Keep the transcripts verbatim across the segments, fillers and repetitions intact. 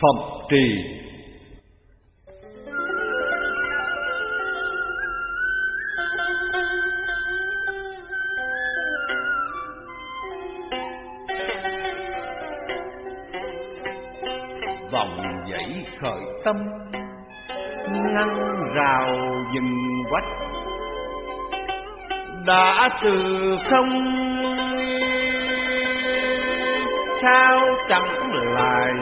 Phẩm trì. Vòng dậy khởi tâm, ngăn rào dừng vách, đã từ không sao chẳng lại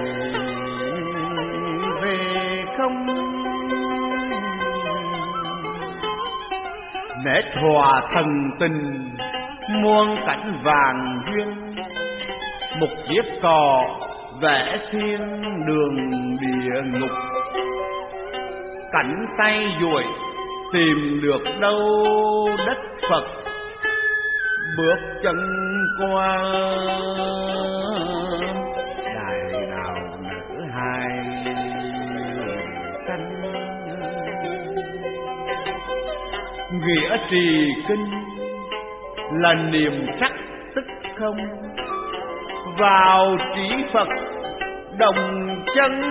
về không. Nét hòa thần tình muôn cảnh vàng duyên, một chiếc cò vẽ thiên đường địa ngục. Cánh tay duỗi tìm được đâu đất Phật, bước chân qua đài nào nở hai cánh. Nghĩa trì kinh là niềm sắc tức không, vào trí Phật đồng chân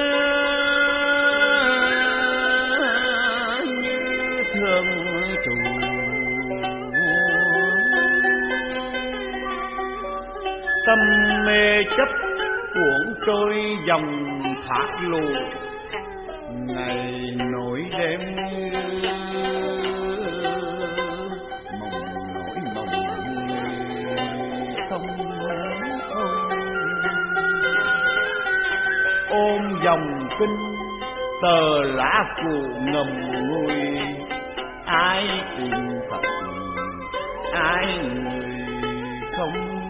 như thường trụ. Tâm mê chấp cuốn trôi dòng thác lù, ngày nổi đêm mộng nổi mộng không ôm. Ôm dòng kinh tờ lá cụ ngầm ngùi, ai tìm Phật ai người không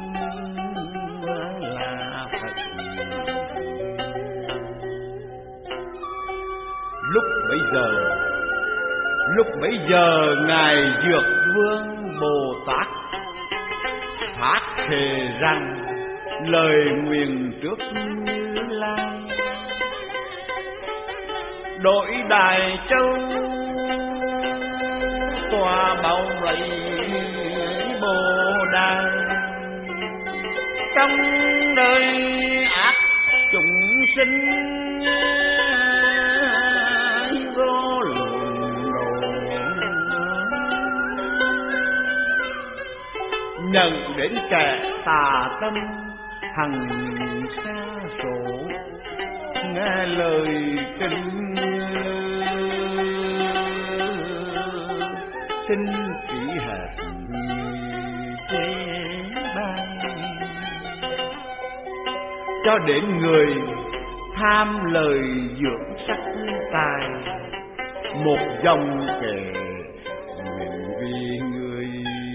là Phật. Lúc bấy giờ, lúc bấy giờ ngài Dược Vương Bồ Tát phát thề rằng lời nguyền trước Như Lai, đổi Đại Châu tòa bao lấy Bồ Đà. Trong đời ác chúng sinh vô lượng độ, nhận đến kẻ tà tâm hằng xa số, nghe lời kinh xin chỉ hệt chế ban. Cho đến người tham lời dưỡng sắc tài, một dòng kể nguyện vì người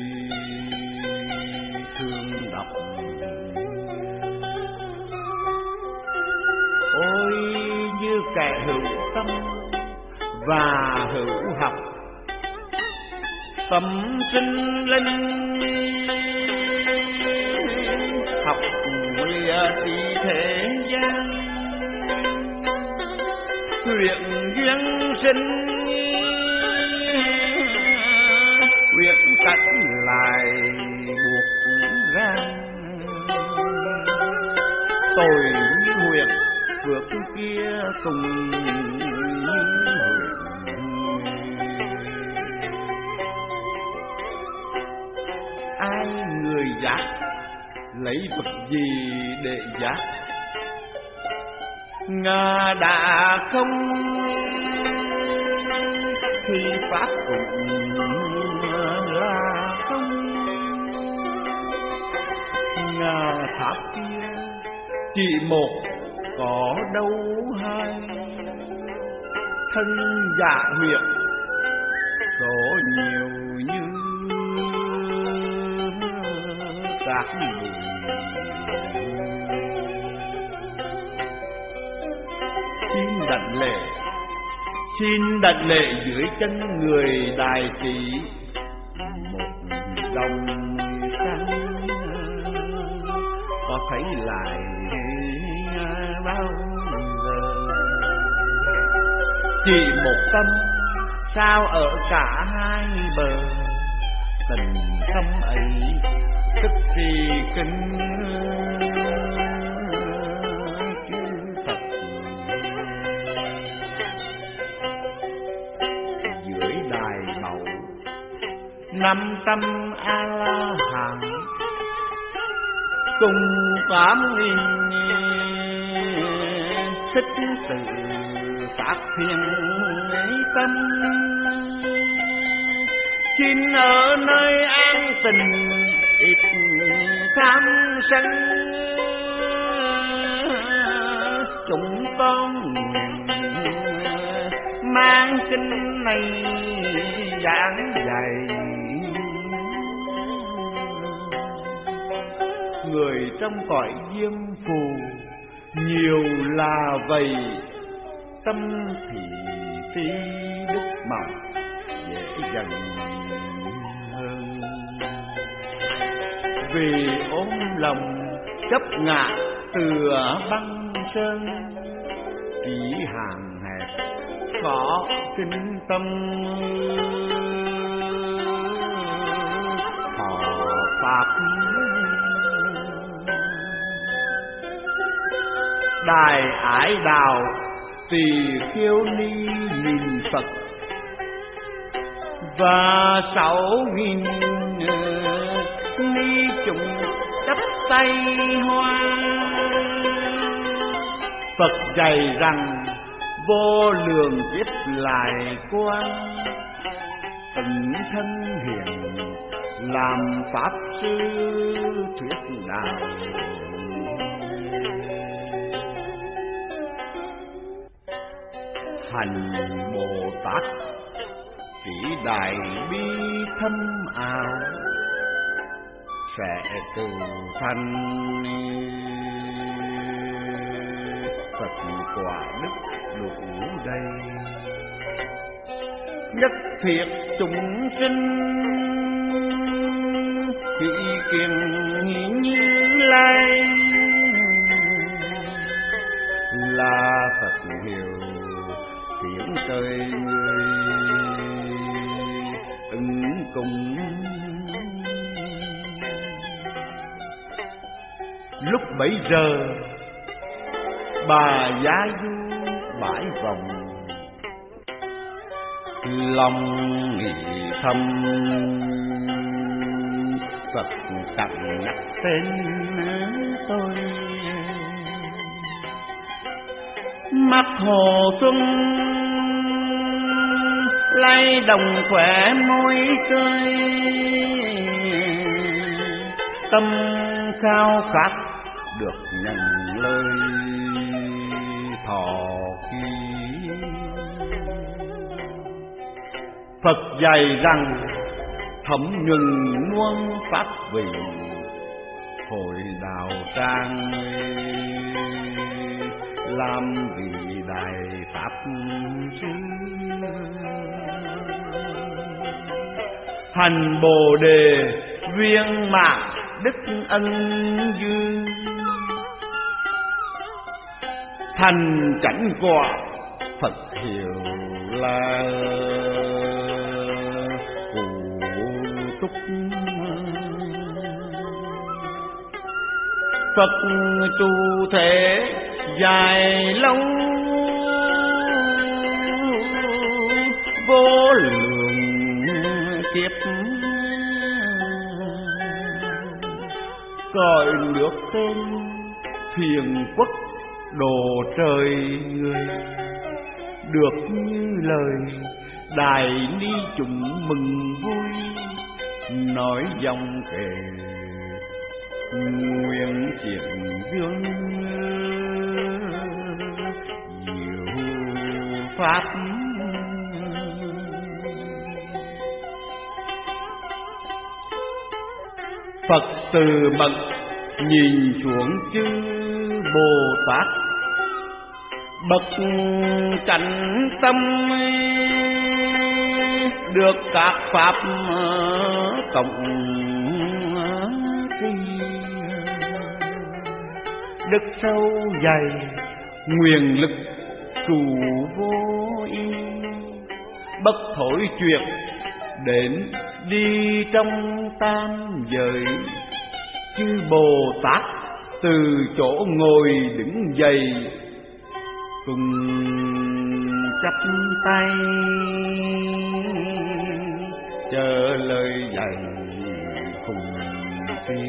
thương đọc. Ôi như kẻ hữu tâm và hữu học, tâm sinh linh học lìa tỷ thế gian, nguyện duyên sinh nguyện cắt lại buộc ra. Tôi như nguyện phước kia cùng ai người giác, lấy vật gì để giác. Ngà đã không thì pháp cũng là không. Ngà pháp kia chỉ một có đâu hai, thân giả huyệt số nhiều như các bụi. Xin đặt lễ, xin đặt lễ dưới chân người đại trí, một dòng trắng có thấy lại bao giờ. Chỉ một tâm sao ở cả hai bờ, tình tâm ấy tức trì kinh chư Phật. năm trăm a la hán cùng tám nghìn thích tự phát thiền tâm, xin ở nơi an tình ít tham sân, chúng con mang kinh này giảng dạy người trong cõi diêm phù, nhiều là vậy tâm thị tí đức mỏng dễ dần hơn, vì ôm lòng chấp ngã tựa băng sơn, chỉ hàng hẹp khó kinh tâm, họ pháp Đại Ái Đạo Tỳ Kheo Ni nhìn Phật, và sáu nghìn ni chúng chắp tay hoa. Phật dạy rằng vô lượng kiếp lại qua, tận thân hiện làm pháp sư thuyết đạo. Hành Bồ Tát chỉ đại bi thâm ảo, sẽ từ thành Phật quả đức đủ đầy. Nhất thiết chúng sinh thị kiền Như Lai, là Phật hiệu tiếng trời người ứng cùng. Lúc bấy giờ Bà Giá Du bãi vòng, lòng nghĩ thầm Phật tặng nhắc tên tôi. Mắt hồ xuân lay đồng khỏe môi cười, tâm khao khát được nhận lời thọ ký. Phật dạy rằng thấm nhuần muôn pháp vị, hội đạo trang làm vị đại pháp sư. Hành Bồ Đề viên mãn đức ân dư, thành chánh quả Phật hiệu là cụ túc. Phật trụ thể dài lâu, vô lượng kiếp cõi nước tên thiền quốc độ trời người, được như lời đại ni chúng mừng vui, nói dòng kể nguyện triển dương diệu pháp. Phật từ bậc nhìn xuống chư Bồ Tát, bậc chánh tâm được các pháp cộng thi, đức sâu dày nguyện lực trụ vô y, bất thổi chuyện đến đi trong tam giới. Chư Bồ Tát từ chỗ ngồi đứng dậy, cùng chắp tay chờ lời dạy cùng chi.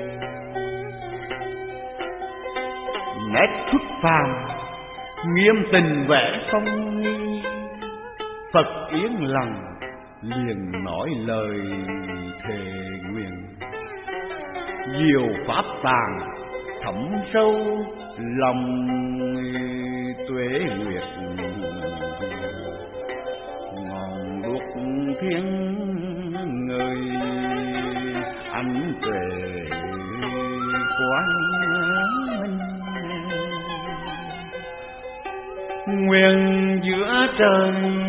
Nét xuất phàm nghiêm tình vẽ phong nghi, Phật yên lặng liền nói lời thề nguyện. Diệu pháp tàng thấm sâu lòng tuế nguyệt, ngọn đuốc thiên người ánh tuệ quang minh. Nguyện giữa trời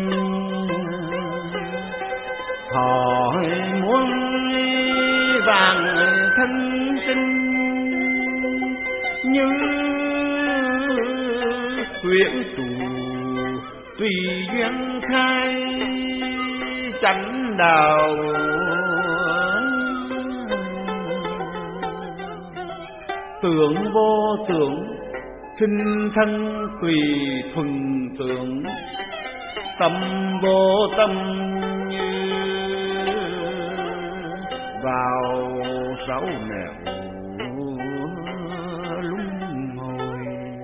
hỏi muôn vàng thân sinh, như quyển tù tùy duyên khai chánh đạo. Tưởng vô tưởng sinh thân tùy thuần tưởng, tâm vô tâm như vào sáu nẻo luân hồi.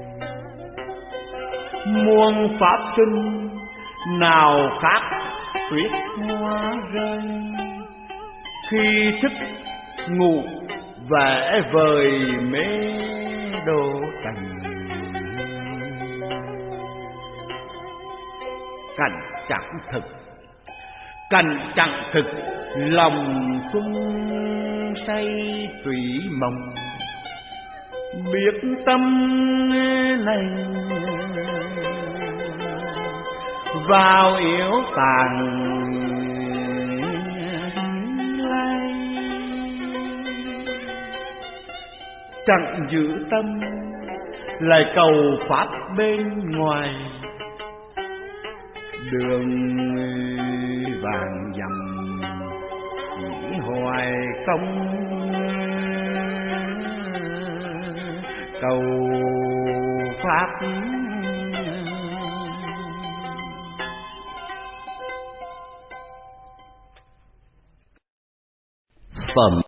Muôn pháp sinh nào khác tuyết hoa rơi, khi thức ngủ vẽ vời mê đồ cảnh. Cảnh chẳng thực, cảnh chẳng thực lòng sung say tùy mộng. Biết tâm này vào yếu tàn lai, chẳng giữ tâm lại cầu pháp bên ngoài. Đường vàng dầm chỉ hoài không cầu pháp. Phẩm